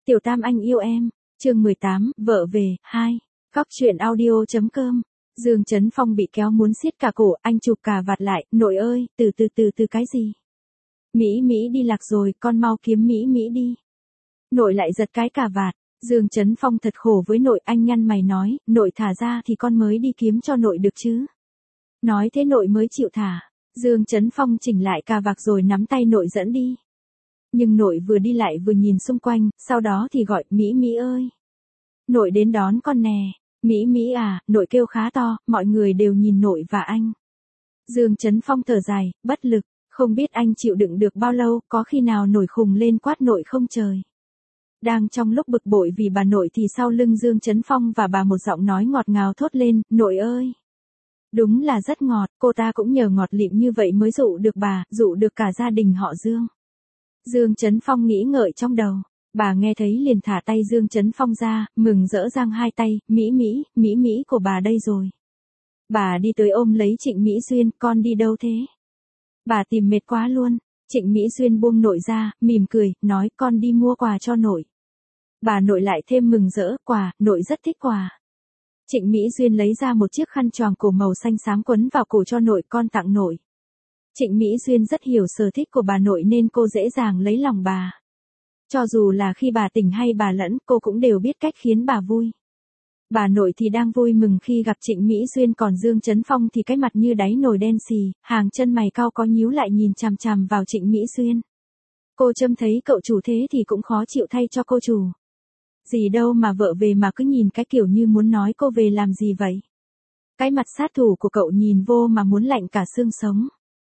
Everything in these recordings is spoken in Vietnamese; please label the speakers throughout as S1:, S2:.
S1: Tiểu Tam anh yêu em, chương 18, vợ về, 2. Góc truyện audio.com. Dương Chấn Phong bị kéo muốn siết cả cổ, anh chụp cà vạt lại, nội ơi, từ cái gì? Mỹ đi lạc rồi, con mau kiếm Mỹ đi. Nội lại giật cái cà vạt, Dương Chấn Phong thật khổ với nội, anh nhăn mày nói, nội thả ra thì con mới đi kiếm cho nội được chứ. Nói thế nội mới chịu thả, Dương Chấn Phong chỉnh lại cà vạt rồi nắm tay nội dẫn đi. Nhưng nội vừa đi lại vừa nhìn xung quanh, sau đó thì gọi, Mỹ ơi. Nội đến đón con nè, Mỹ à, nội kêu khá to, mọi người đều nhìn nội và anh. Dương Chấn Phong thở dài, bất lực, không biết anh chịu đựng được bao lâu, có khi nào nổi khùng lên quát nội không trời. Đang trong lúc bực bội vì bà nội thì sau lưng Dương Chấn Phong và bà một giọng nói ngọt ngào thốt lên, nội ơi. Đúng là rất ngọt, cô ta cũng nhờ ngọt lịm như vậy mới dụ được bà, dụ được cả gia đình họ Dương. Dương Chấn Phong nghĩ ngợi trong đầu, bà nghe thấy liền thả tay Dương Chấn Phong ra, mừng rỡ giang hai tay, Mỹ của bà đây rồi. Bà đi tới ôm lấy Trịnh Mỹ Xuyên, con đi đâu thế? Bà tìm mệt quá luôn. Trịnh Mỹ Xuyên buông nội ra, mỉm cười, nói con đi mua quà cho nội. Bà nội lại thêm mừng rỡ, quà, nội rất thích quà. Trịnh Mỹ Xuyên lấy ra một chiếc khăn choàng cổ màu xanh xám quấn vào cổ cho nội, con tặng nội. Trịnh Mỹ Xuyên rất hiểu sở thích của bà nội nên cô dễ dàng lấy lòng bà. Cho dù là khi bà tỉnh hay bà lẫn, cô cũng đều biết cách khiến bà vui. Bà nội thì đang vui mừng khi gặp Trịnh Mỹ Xuyên, còn Dương Chấn Phong thì cái mặt như đáy nồi đen xì, hàng chân mày cau có nhíu lại nhìn chằm chằm vào Trịnh Mỹ Xuyên. Cô Trâm thấy cậu chủ thế thì cũng khó chịu thay cho cô chủ. Gì đâu mà vợ về mà cứ nhìn cái kiểu như muốn nói cô về làm gì vậy. Cái mặt sát thủ của cậu nhìn vô mà muốn lạnh cả xương sống.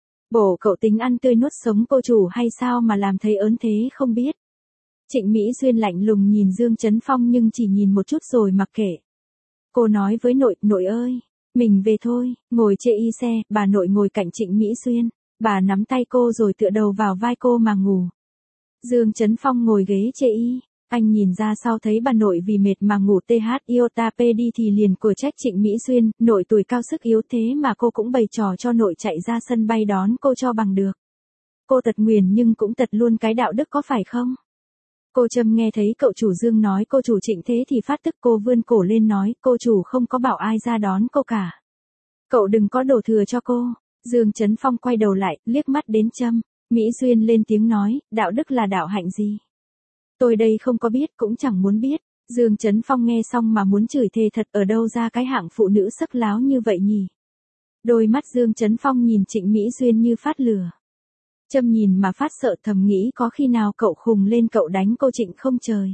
S1: Bộ cậu tính ăn tươi nuốt sống cô chủ hay sao mà làm thấy ớn thế không biết. Trịnh Mỹ Xuyên lạnh lùng nhìn Dương Chấn Phong nhưng chỉ nhìn một chút rồi mặc kệ. Cô nói với nội, nội ơi, mình về thôi, ngồi chê y xe, bà nội ngồi cạnh Trịnh Mỹ Xuyên, bà nắm tay cô rồi tựa đầu vào vai cô mà ngủ. Dương Chấn Phong ngồi ghế chê y, anh nhìn ra sau thấy bà nội vì mệt mà ngủ iota đi thì liền của trách Trịnh Mỹ Xuyên, nội tuổi cao sức yếu thế mà cô cũng bày trò cho nội chạy ra sân bay đón cô cho bằng được. Cô tật nguyền nhưng cũng tật luôn cái đạo đức có phải không? Cô Trâm nghe thấy cậu chủ Dương nói cô chủ Trịnh thế thì phát tức, cô vươn cổ lên nói, cô chủ không có bảo ai ra đón cô cả. Cậu đừng có đổ thừa cho cô. Dương Chấn Phong quay đầu lại, liếc mắt đến Trâm. Mỹ Xuyên lên tiếng nói, đạo đức là đạo hạnh gì? Tôi đây không có biết cũng chẳng muốn biết. Dương Chấn Phong nghe xong mà muốn chửi thề thật, ở đâu ra cái hạng phụ nữ sắc láo như vậy nhỉ? Đôi mắt Dương Chấn Phong nhìn Trịnh Mỹ Xuyên như phát lửa. Trâm nhìn mà phát sợ, thầm nghĩ có khi nào cậu khùng lên cậu đánh cô Trịnh không trời.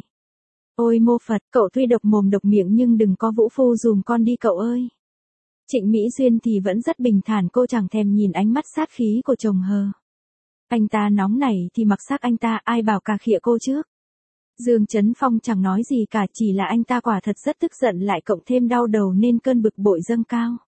S1: Ôi mô Phật, cậu tuy độc mồm độc miệng nhưng đừng có vũ phu dùm con đi cậu ơi. Trịnh Mỹ Xuyên thì vẫn rất bình thản, cô chẳng thèm nhìn ánh mắt sát khí của chồng hờ. Anh ta nóng nảy thì mặc xác anh ta, ai bảo cà khịa cô trước. Dương Chấn Phong chẳng nói gì cả, chỉ là anh ta quả thật rất tức giận lại cộng thêm đau đầu nên cơn bực bội dâng cao.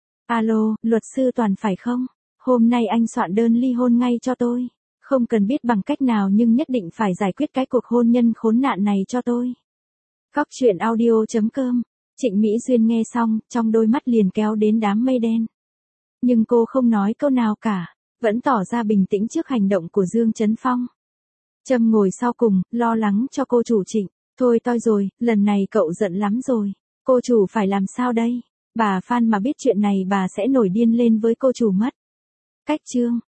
S1: Alo, luật sư Toàn phải không? Hôm nay anh soạn đơn ly hôn ngay cho tôi. Không cần biết bằng cách nào nhưng nhất định phải giải quyết cái cuộc hôn nhân khốn nạn này cho tôi. Góc truyện audio.com. Trịnh Mỹ Xuyên nghe xong, trong đôi mắt liền kéo đến đám mây đen. Nhưng cô không nói câu nào cả, vẫn tỏ ra bình tĩnh trước hành động của Dương Chấn Phong. Trâm ngồi sau cùng, lo lắng cho cô chủ Trịnh. Thôi toi rồi, lần này cậu giận lắm rồi. Cô chủ phải làm sao đây? Bà Phan mà biết chuyện này bà sẽ nổi điên lên với cô chủ mất. Cách chương